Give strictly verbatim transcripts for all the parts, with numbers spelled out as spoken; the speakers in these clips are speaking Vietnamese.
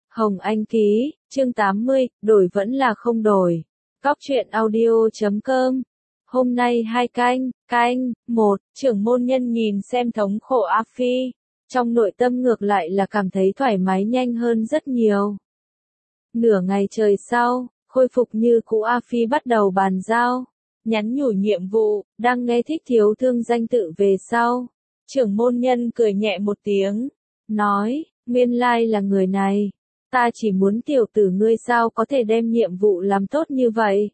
Hồng Anh ký, chương tám mươi, đổi vẫn là không đổi. Góc truyện audio chấm com. Hôm nay hai canh, canh, một, trưởng môn nhân nhìn xem thống khổ A Phi. Trong nội tâm ngược lại là cảm thấy thoải mái nhanh hơn rất nhiều. Nửa ngày trời sau, khôi phục như cũ A Phi bắt đầu bàn giao. Nhắn nhủ nhiệm vụ, đang nghe Thích Thiếu Thương danh tự về sau. Trưởng môn nhân cười nhẹ một tiếng. Nói, nguyên lai là người này. Ta chỉ muốn tiểu tử ngươi sao có thể đem nhiệm vụ làm tốt như vậy.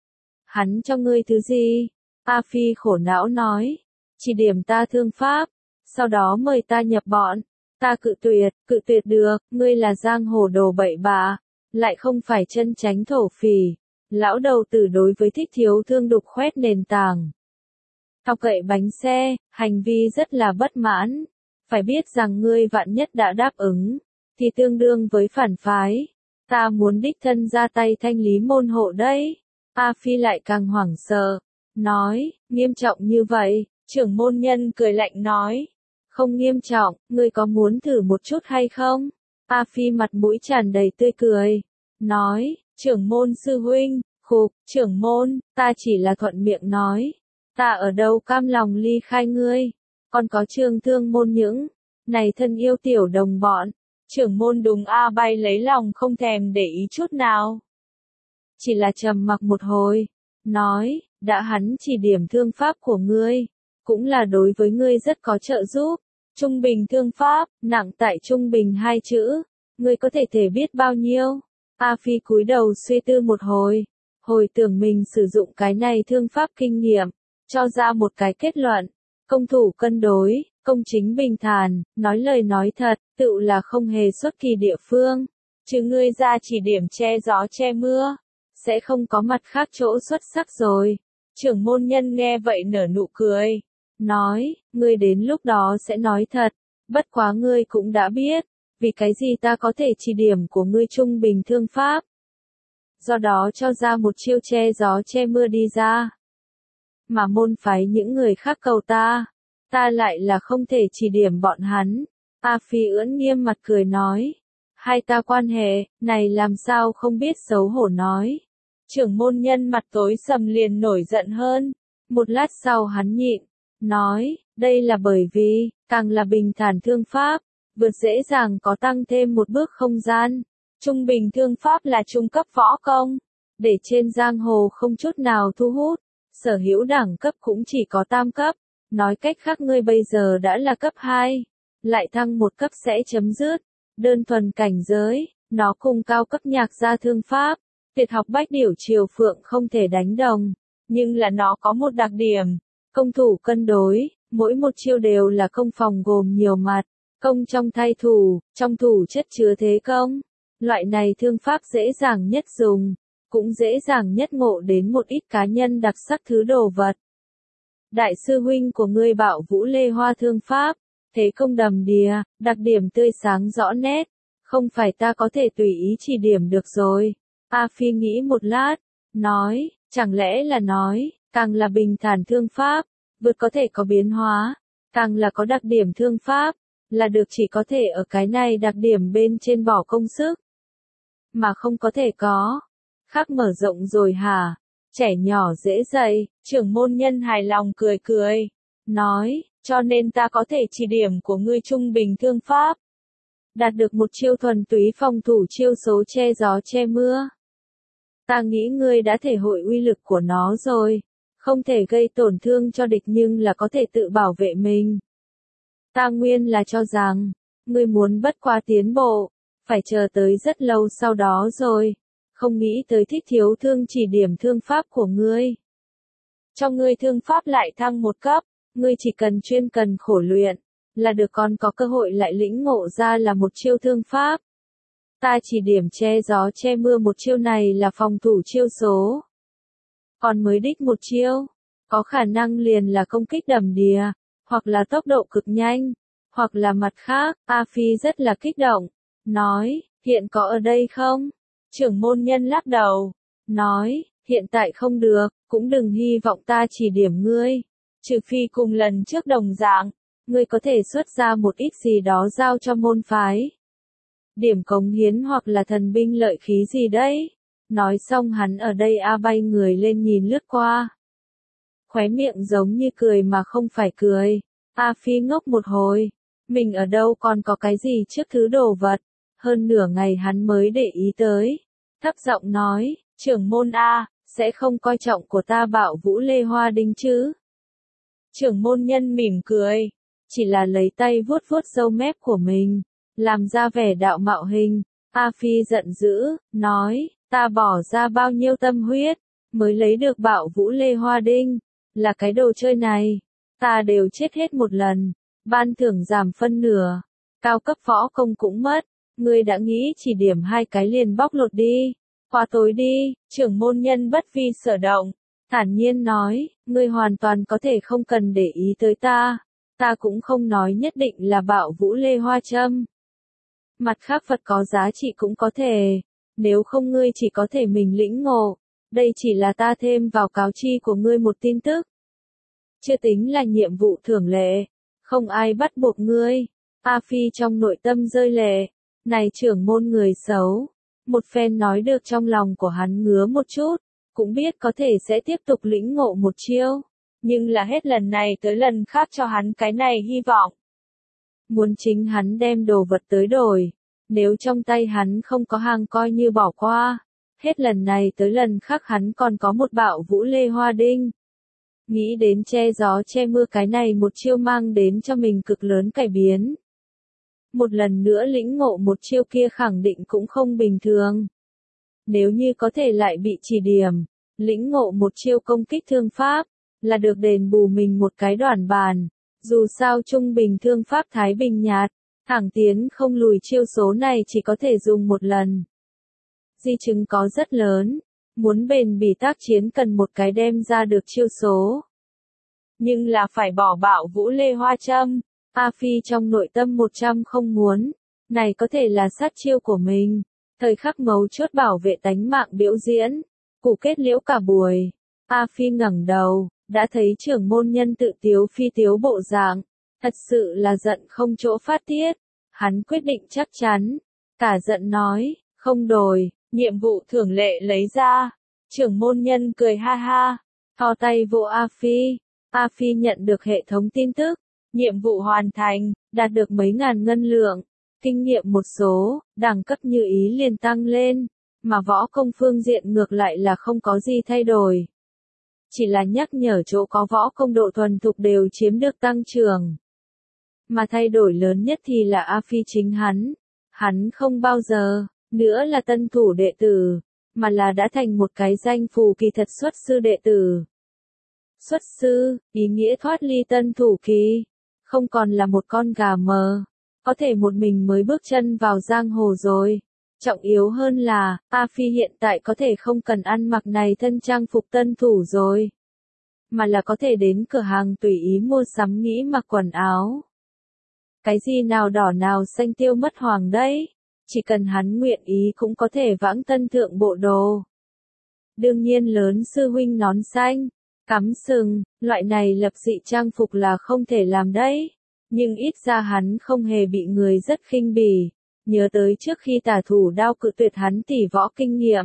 Hắn cho ngươi thứ gì? A Phi khổ não nói. Chỉ điểm ta thương pháp. Sau đó mời ta nhập bọn. Ta cự tuyệt, cự tuyệt được, ngươi là giang hồ đồ bậy bạ. Lại không phải chân chánh thổ phỉ. Lão đầu tử đối với Thích Thiếu Thương đục khoét nền tảng. Thọc cậy bánh xe, hành vi rất là bất mãn. Phải biết rằng ngươi vạn nhất đã đáp ứng, thì tương đương với phản phái. Ta muốn đích thân ra tay thanh lý môn hộ đấy. A Phi lại càng hoảng sợ. Nói, nghiêm trọng như vậy, trưởng môn nhân cười lạnh nói. Không nghiêm trọng, ngươi có muốn thử một chút hay không? A Phi mặt mũi tràn đầy tươi cười. Nói, trưởng môn sư huynh, khục, trưởng môn, ta chỉ là thuận miệng nói. Ta ở đâu cam lòng ly khai ngươi. Còn có Trương Thương môn những, này thân yêu tiểu đồng bọn. Trưởng môn đúng A Bay lấy lòng không thèm để ý chút nào. Chỉ là trầm mặc một hồi. Nói, đã hắn chỉ điểm thương pháp của ngươi. Cũng là đối với ngươi rất có trợ giúp. Trung bình thương pháp, nặng tại trung bình hai chữ. Ngươi có thể thể biết bao nhiêu. A Phi cúi đầu suy tư một hồi. Hồi tưởng mình sử dụng cái này thương pháp kinh nghiệm. Cho ra một cái kết luận. Công thủ cân đối, công chính bình thản, nói lời nói thật, tự là không hề xuất kỳ địa phương. Chứ ngươi ra chỉ điểm che gió che mưa. Sẽ không có mặt khác chỗ xuất sắc rồi. Trưởng môn nhân nghe vậy nở nụ cười. Nói, ngươi đến lúc đó sẽ nói thật. Bất quá ngươi cũng đã biết. Vì cái gì ta có thể chỉ điểm của ngươi trung bình thương pháp. Do đó cho ra một chiêu che gió che mưa đi ra. Mà môn phái những người khác cầu ta. Ta lại là không thể chỉ điểm bọn hắn. A Phi ưỡn nghiêm mặt cười nói. Hai ta quan hệ, này làm sao không biết xấu hổ nói. Trưởng môn nhân mặt tối sầm liền nổi giận hơn. Một lát sau hắn nhịn. Nói, đây là bởi vì, càng là bình thản thương pháp. Vượt dễ dàng có tăng thêm một bước không gian. Trung bình thương pháp là trung cấp võ công. Để trên giang hồ không chút nào thu hút. Sở hữu đẳng cấp cũng chỉ có tam cấp. Nói cách khác ngươi bây giờ đã là cấp hai. Lại thăng một cấp sẽ chấm dứt. Đơn thuần cảnh giới, nó cùng cao cấp nhạc gia thương pháp. Tuyệt học bách điểu triều phượng không thể đánh đồng. Nhưng là nó có một đặc điểm. Công thủ cân đối, mỗi một chiêu đều là công phòng gồm nhiều mặt. Công trong thay thủ, trong thủ chất chứa thế công. Loại này thương pháp dễ dàng nhất dùng. Cũng dễ dàng nhất ngộ đến một ít cá nhân đặc sắc thứ đồ vật. Đại sư huynh của ngươi Bảo Vũ Lê Hoa thương pháp, thế công đầm đìa, đặc điểm tươi sáng rõ nét, không phải ta có thể tùy ý chỉ điểm được rồi. A Phi nghĩ một lát, nói, chẳng lẽ là nói, càng là bình thản thương pháp, vượt có thể có biến hóa, càng là có đặc điểm thương pháp, là được chỉ có thể ở cái này đặc điểm bên trên bỏ công sức, mà không có thể có. Khác mở rộng rồi hả? Trẻ nhỏ dễ dạy, trưởng môn nhân hài lòng cười cười. Nói, cho nên ta có thể chỉ điểm của ngươi trung bình thương pháp. Đạt được một chiêu thuần túy phòng thủ chiêu số che gió che mưa. Ta nghĩ ngươi đã thể hội uy lực của nó rồi. Không thể gây tổn thương cho địch nhưng là có thể tự bảo vệ mình. Ta nguyên là cho rằng, ngươi muốn bất quá tiến bộ, phải chờ tới rất lâu sau đó rồi. Không nghĩ tới Thích Thiếu Thương chỉ điểm thương pháp của ngươi. Cho ngươi thương pháp lại thăng một cấp, ngươi chỉ cần chuyên cần khổ luyện, là được còn có cơ hội lại lĩnh ngộ ra là một chiêu thương pháp. Ta chỉ điểm che gió che mưa một chiêu này là phòng thủ chiêu số. Còn mới đích một chiêu, có khả năng liền là công kích đầm đìa, hoặc là tốc độ cực nhanh, hoặc là mặt khác. A Phi rất là kích động, nói, hiện có ở đây không? Trưởng môn nhân lắc đầu, nói, hiện tại không được, cũng đừng hy vọng ta chỉ điểm ngươi. Trừ phi cùng lần trước đồng dạng, ngươi có thể xuất ra một ít gì đó giao cho môn phái. Điểm cống hiến hoặc là thần binh lợi khí gì đấy? Nói xong hắn ở đây a bay người lên nhìn lướt qua. Khóe miệng giống như cười mà không phải cười. A Phi ngốc một hồi. Mình ở đâu còn có cái gì trước thứ đồ vật. Hơn nửa ngày hắn mới để ý tới. Thấp giọng nói, trưởng môn A, sẽ không coi trọng của ta Bảo Vũ Lê Hoa Đinh chứ. Trưởng môn nhân mỉm cười. Chỉ là lấy tay vuốt vuốt râu mép của mình. Làm ra vẻ đạo mạo hình. A Phi giận dữ, nói, ta bỏ ra bao nhiêu tâm huyết, mới lấy được Bảo Vũ Lê Hoa Đinh. Là cái đồ chơi này. Ta đều chết hết một lần. Ban thưởng giảm phân nửa. Cao cấp võ công cũng mất. Ngươi đã nghĩ chỉ điểm hai cái liền bóc lột đi. Qua tối đi, trưởng môn nhân bất vi sở động. Thản nhiên nói, ngươi hoàn toàn có thể không cần để ý tới ta. Ta cũng không nói nhất định là Bảo Vũ Lê Hoa Châm. Mặt khác vật có giá trị cũng có thể. Nếu không ngươi chỉ có thể mình lĩnh ngộ. Đây chỉ là ta thêm vào cáo chi của ngươi một tin tức. Chưa tính là nhiệm vụ thưởng lệ. Không ai bắt buộc ngươi. A Phi trong nội tâm rơi lệ. Này trưởng môn người xấu. Một phen nói được trong lòng của hắn ngứa một chút. Cũng biết có thể sẽ tiếp tục lĩnh ngộ một chiêu. Nhưng là hết lần này tới lần khác cho hắn cái này hy vọng. Muốn chính hắn đem đồ vật tới đổi. Nếu trong tay hắn không có hàng coi như bỏ qua. Hết lần này tới lần khác hắn còn có một Bảo Vũ Lê Hoa Đinh. Nghĩ đến che gió che mưa cái này một chiêu mang đến cho mình cực lớn cải biến. Một lần nữa lĩnh ngộ một chiêu kia khẳng định cũng không bình thường. Nếu như có thể lại bị chỉ điểm, lĩnh ngộ một chiêu công kích thương pháp, là được đền bù mình một cái đoàn bàn. Dù sao trung bình thương pháp thái bình nhạt, thẳng tiến không lùi chiêu số này chỉ có thể dùng một lần. Di chứng có rất lớn, muốn bền bỉ tác chiến cần một cái đem ra được chiêu số. Nhưng là phải bỏ Bảo Vũ Lê Hoa Châm. A Phi trong nội tâm một trăm không muốn. Này có thể là sát chiêu của mình. Thời khắc mấu chốt bảo vệ tánh mạng biểu diễn. Cụ kết liễu cả buổi. A Phi ngẩng đầu, đã thấy trưởng môn nhân tự tiếu phi tiếu bộ dạng. Thật sự là giận không chỗ phát tiết. Hắn quyết định chắc chắn. Cả giận nói, không đổi, nhiệm vụ thưởng lệ lấy ra. Trưởng môn nhân cười ha ha. Thò tay vỗ A Phi. A Phi nhận được hệ thống tin tức. Nhiệm vụ hoàn thành, đạt được mấy ngàn ngân lượng. Kinh nghiệm một số, đẳng cấp như ý liền tăng lên. Mà võ công phương diện ngược lại là không có gì thay đổi. Chỉ là nhắc nhở chỗ có võ công độ thuần thục đều chiếm được tăng trưởng. Mà thay đổi lớn nhất thì là A Phi chính hắn. Hắn không bao giờ, nữa là tân thủ đệ tử, mà là đã thành một cái danh phù kỳ thật xuất sư đệ tử. Xuất sư, ý nghĩa thoát ly tân thủ kỳ. Không còn là một con gà mờ. Có thể một mình mới bước chân vào giang hồ rồi. Trọng yếu hơn là, A Phi hiện tại có thể không cần ăn mặc này thân trang phục tân thủ rồi. Mà là có thể đến cửa hàng tùy ý mua sắm nghĩ mặc quần áo. Cái gì nào đỏ nào xanh tiêu mất hoàng đấy. Chỉ cần hắn nguyện ý cũng có thể vãng tân thượng bộ đồ. Đương nhiên lớn sư huynh nón xanh. Cắm sừng, loại này lập dị trang phục là không thể làm đấy. Nhưng ít ra hắn không hề bị người rất khinh bỉ. Nhớ tới trước khi tả thủ đao cự tuyệt hắn tỉ võ kinh nghiệm.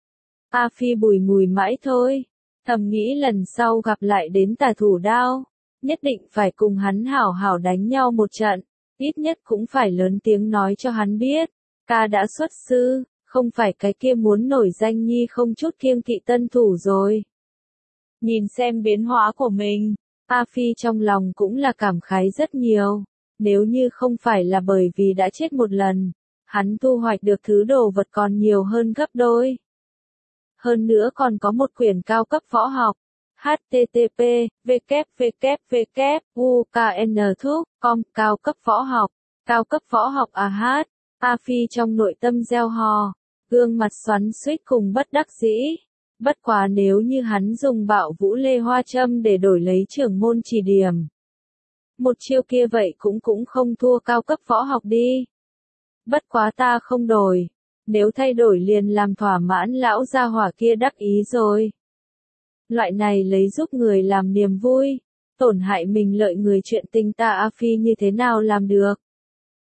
A Phi bùi ngùi mãi thôi. Thầm nghĩ lần sau gặp lại đến tả thủ đao. Nhất định phải cùng hắn hảo hảo đánh nhau một trận. Ít nhất cũng phải lớn tiếng nói cho hắn biết. Ca đã xuất sư, không phải cái kia muốn nổi danh nhi không chút kiêng kỵ tân thủ rồi. Nhìn xem biến hóa của mình, A Phi trong lòng cũng là cảm khái rất nhiều. Nếu như không phải là bởi vì đã chết một lần, hắn thu hoạch được thứ đồ vật còn nhiều hơn gấp đôi. Hơn nữa còn có một quyển cao cấp võ học. H T T P, W W W, U K N Thúc, com, cao cấp võ học, cao cấp võ học A H. A Phi trong nội tâm gieo hò, gương mặt xoắn xuýt cùng bất đắc dĩ. Bất quá nếu như hắn dùng Bảo Vũ Lê Hoa Châm để đổi lấy trưởng môn chỉ điểm. Một chiêu kia vậy cũng cũng không thua cao cấp võ học đi. Bất quá ta không đổi. Nếu thay đổi liền làm thỏa mãn lão gia hỏa kia đắc ý rồi. Loại này lấy giúp người làm niềm vui. Tổn hại mình lợi người chuyện tình ta A Phi như thế nào làm được.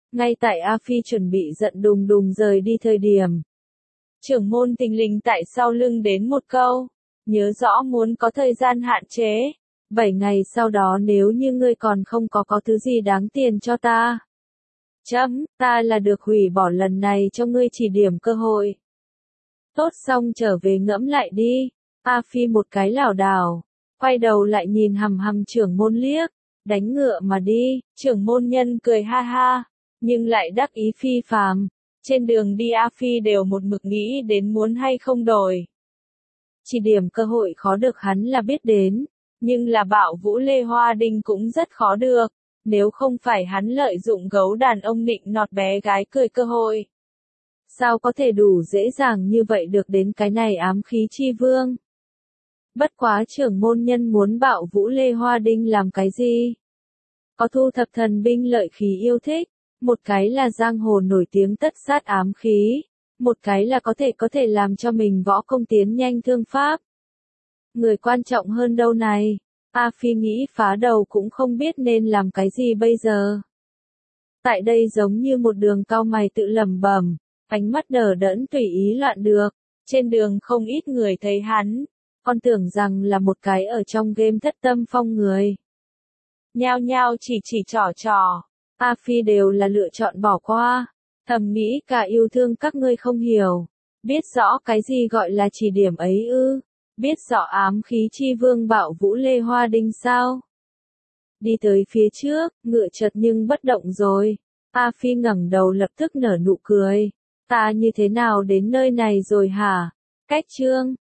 Ngay tại A Phi chuẩn bị giận đùng đùng rời đi thời điểm. Trưởng môn thình lình tại sau lưng đến một câu. Nhớ rõ muốn có thời gian hạn chế. Bảy ngày sau đó nếu như ngươi còn không có có thứ gì đáng tiền cho ta. Chấm, ta là được hủy bỏ lần này cho ngươi chỉ điểm cơ hội. Tốt xong trở về ngẫm lại đi. A Phi một cái lảo đảo. Quay đầu lại nhìn hằm hằm trưởng môn liếc. Đánh ngựa mà đi, trưởng môn nhân cười ha ha. Nhưng lại đắc ý phi phàm. Trên đường đi A Phi đều một mực nghĩ đến muốn hay không đổi. Chỉ điểm cơ hội khó được hắn là biết đến. Nhưng là bạo vũ Lê Hoa Đinh cũng rất khó được. Nếu không phải hắn lợi dụng gấu đàn ông nịnh nọt bé gái cười cơ hội. Sao có thể đủ dễ dàng như vậy được đến cái này ám khí chi vương? Bất quá trưởng môn nhân muốn bạo vũ Lê Hoa Đinh làm cái gì? Có thu thập thần binh lợi khí yêu thích. Một cái là giang hồ nổi tiếng tất sát ám khí. Một cái là có thể có thể làm cho mình võ công tiến nhanh thương pháp. Người quan trọng hơn đâu này? A Phi nghĩ phá đầu cũng không biết nên làm cái gì bây giờ. Tại đây giống như một đường cao mày tự lẩm bẩm, ánh mắt đờ đẫn tùy ý loạn được. Trên đường không ít người thấy hắn, còn tưởng rằng là một cái ở trong game thất tâm phong người. Nhao nhao chỉ chỉ trỏ trỏ, A Phi đều là lựa chọn bỏ qua. Thầm nghĩ cả yêu thương các ngươi không hiểu. Biết rõ cái gì gọi là chỉ điểm ấy ư? Biết rõ ám khí chi vương bạo vũ Lê Hoa Đinh sao? Đi tới phía trước, ngựa chợt nhưng bất động rồi. A Phi ngẩng đầu lập tức nở nụ cười. Ta như thế nào đến nơi này rồi hả? Cách chương